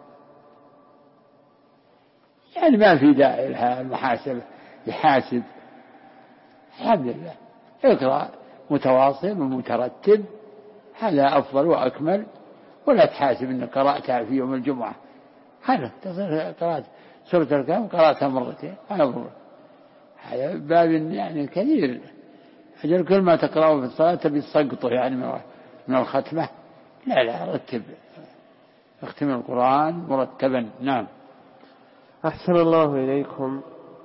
يعني ما في داعي المحاسبة، يحاسب. الحمد لله، اقرأ متواصل ومترتب، هذا أفضل وأكمل، ولا تحاسب أنك قرأتها في يوم الجمعة. هذا تصير قراءة سورة الكهف قرأتها مرتين، هذا باب يعني كثير. أجل كل ما تقرأه في الصلاة تبي تسقطه يعني من الختمة. لا رتب، اختم القرآن مرتبا. نعم. أحسن الله إليكم.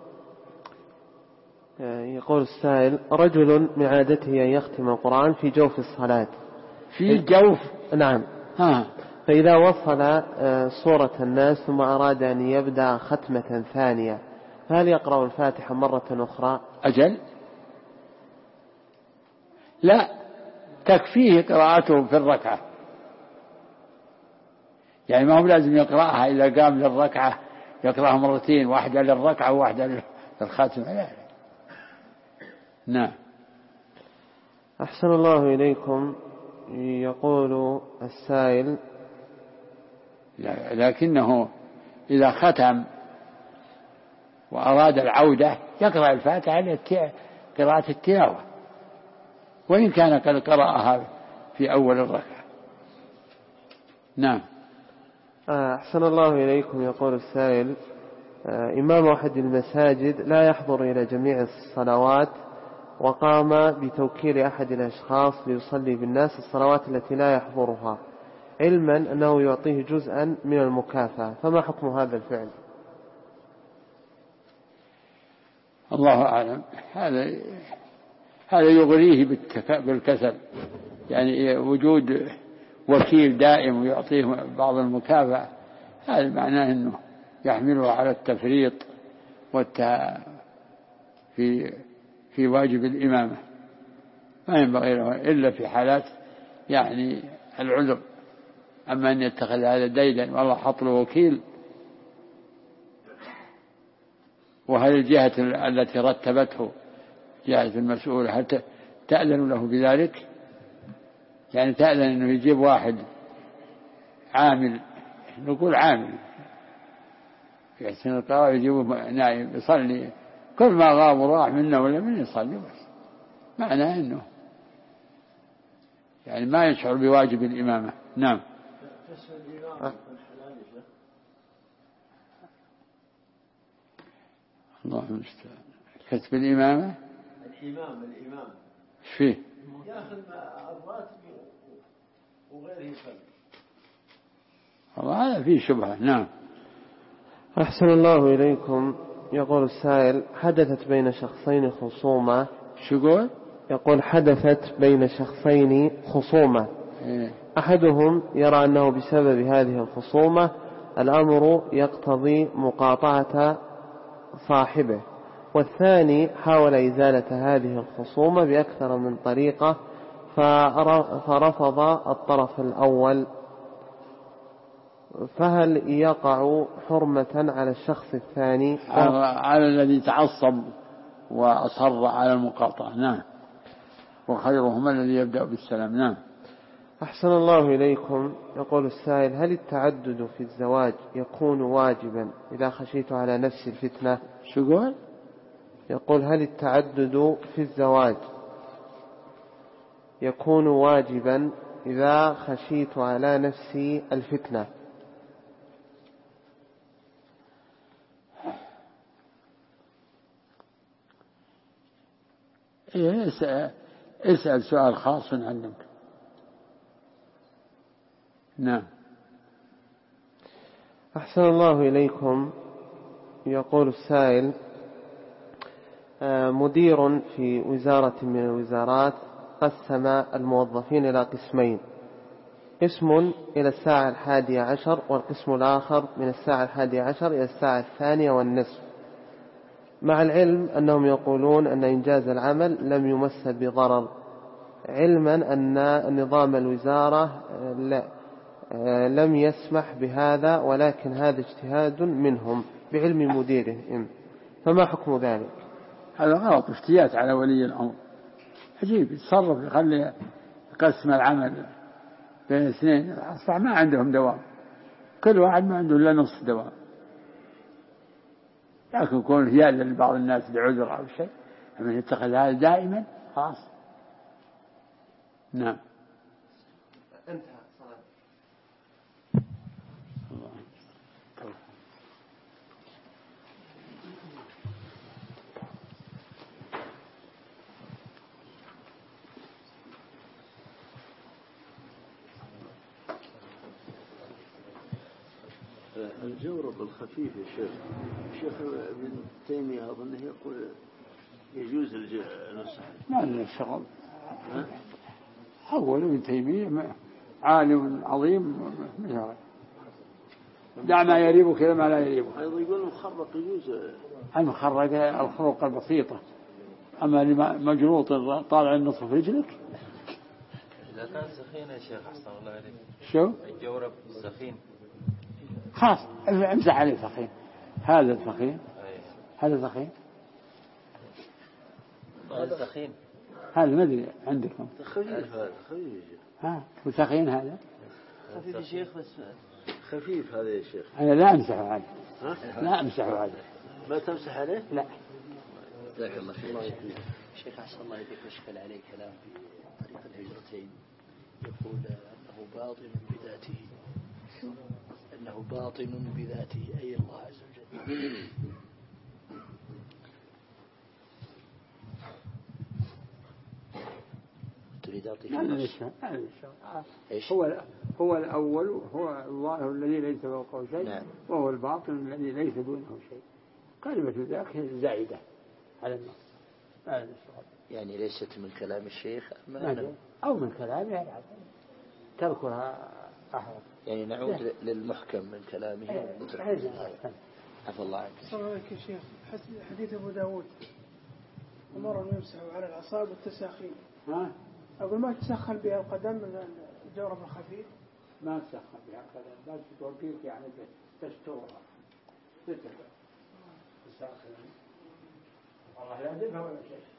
يقول السائل: رجل من عادته أن يختم القرآن في جوف الصلاة. في جوف؟ نعم. فإذا وصل سورة الناس ثم أراد أن يبدأ ختمة ثانية، هل يقرأ الفاتحة مرة أخرى؟ أجل لا، تكفيه قراءته في الركعة، يعني ما هو لازم يقرأها إذا قام للركعة يقرأها مرتين، واحدة للركعة وواحدة للخاتمة. لا. نعم. أحسن الله إليكم. يقول السائل: لكنه إذا ختم وأراد العودة يقرأ الفاتحة قراءة التلاوة، وإن كان قد قرأها في أول الركعة. نعم. أحسن الله إليكم. يقول السائل: إمام أحد المساجد لا يحضر إلى جميع الصلوات، وقام بتوكيل أحد الأشخاص ليصلي بالناس الصلوات التي لا يحضرها، علما أنه يعطيه جزءا من المكافأة، فما حكم هذا الفعل؟ الله أعلم. هذا يغريه بالكسل، يعني وجود وكيل دائم ويعطيه بعض المكافأة، هذا معناه أنه يحمله على التفريط في واجب الإمامة. ما ينبغي له إلا في حالات يعني العذر. أما أن يتخذ هذا ديدا والله حط له وكيل، وهل الجهة التي رتبته جهة المسؤولة هل تأذن له بذلك؟ يعني تأذن أنه يجيب واحد عامل، نقول عامل يحسن القراءة، يجيبه نائم يصلي، كل ما غاب وراح منه ولا من يصلي، بس معناه أنه يعني ما يشعر بواجب الإمامة. نعم. الله المستعان. كتب الإمامة، الإمام فيه يأخذ الراتب وغيره يصلي، هذا فيه شبهة. نعم. أحسن الله إليكم. يقول السائل: حدثت بين شخصين خصومة. شو يقول حدثت بين شخصين خصومة، أحدهم يرى أنه بسبب هذه الخصومة الأمر يقتضي مقاطعة صاحبه، والثاني حاول إزالة هذه الخصومة بأكثر من طريقة فرفض الطرف الأول، فهل يقع حرمة على الشخص الثاني؟ على الذي تعصب وأصر على المقاطعة. نعم. وخيرهما الذي يبدأ بالسلام. نعم. أحسن الله إليكم. يقول السائل: هل التعدد في الزواج يكون واجبا إذا خشيت على نفسي الفتنة؟ شو يقول: هل التعدد في الزواج يكون واجبا إذا خشيت على نفسي الفتنة؟ اسأل سؤال خاص عنك. نعم. أحسن الله إليكم. يقول السائل: مدير في وزارة من الوزارات قسم الموظفين إلى قسمين، قسم إلى 11:30 والقسم الآخر من 11:30 إلى 2:30، مع العلم أنهم يقولون أن إنجاز العمل لم يمس بضرر، علما أن نظام الوزارة لم يسمح بهذا، ولكن هذا اجتهاد منهم بعلم مديرهم، فما حكم ذلك؟ هذا غلط، افتيات على ولي الأمر. عجيب، يتصرف يخلي يقسم العمل بين اثنين، أصلا ما عندهم دوام، كل واحد ما عنده إلا نصف دوام، لكن يكون هيال لبعض الناس لعذر أو شيء، من يتخذ هذا دائما خلاص. نعم. الجورب الخفيف يا شيخ، الشيخ ابن تيمية أظنه يقول يجوز نصح. ما لنا الشغل. أول ابن تيمية عالم عظيم، دع ما يريبك إلى ما لا يريبك. أيضا يقول المخرق يجوز. المخرق الخروق البسيطة، أما مجروط طالع النصف في رجلك. إذا كان سخين يا شيخ أحسن الله عليك. شو؟ الجورب سخين. خلاص امسح عليه سخين. هذا سخين. هذا سخين. هذا سخين. هذا ما أدري عندكم. خفيف هذا خفيف. وسخين هذا. خفيف يا شيخ بس خفيف هذا يا شيخ. أنا لا أمسح عليه. لا أمسح عليه. ما تمسح عليه؟ لا. جزاك الله خير. شيخ أحسن الله إليك، أشكل عليه كلام في طريق الهجرتين، يقول أنه باطن بذاته، أنه باطن بذاته أي الله عز وجل. تريد أعطيك هو الأول هو الله الذي ليس فوقه شيء. نعم. وهو الباطن الذي ليس دونه شيء. كلمة ذاك زائدة على النص. يعني ليست من كلام الشيخ أو من كلامه تركها أحرى. يعني نعود للمحكم من كلامه. عفى الله عنك. صلى الله عليك يا شيخ. حديث أبو داود أمر أن يمسح على الأعصاب والتساخين. أقول ما تسخن بها القدم الجورب الخفيف. ما تسخن بها القدم، بس توربيك يعني تستورها. تسخن. والله لا يدفع ولا شيء.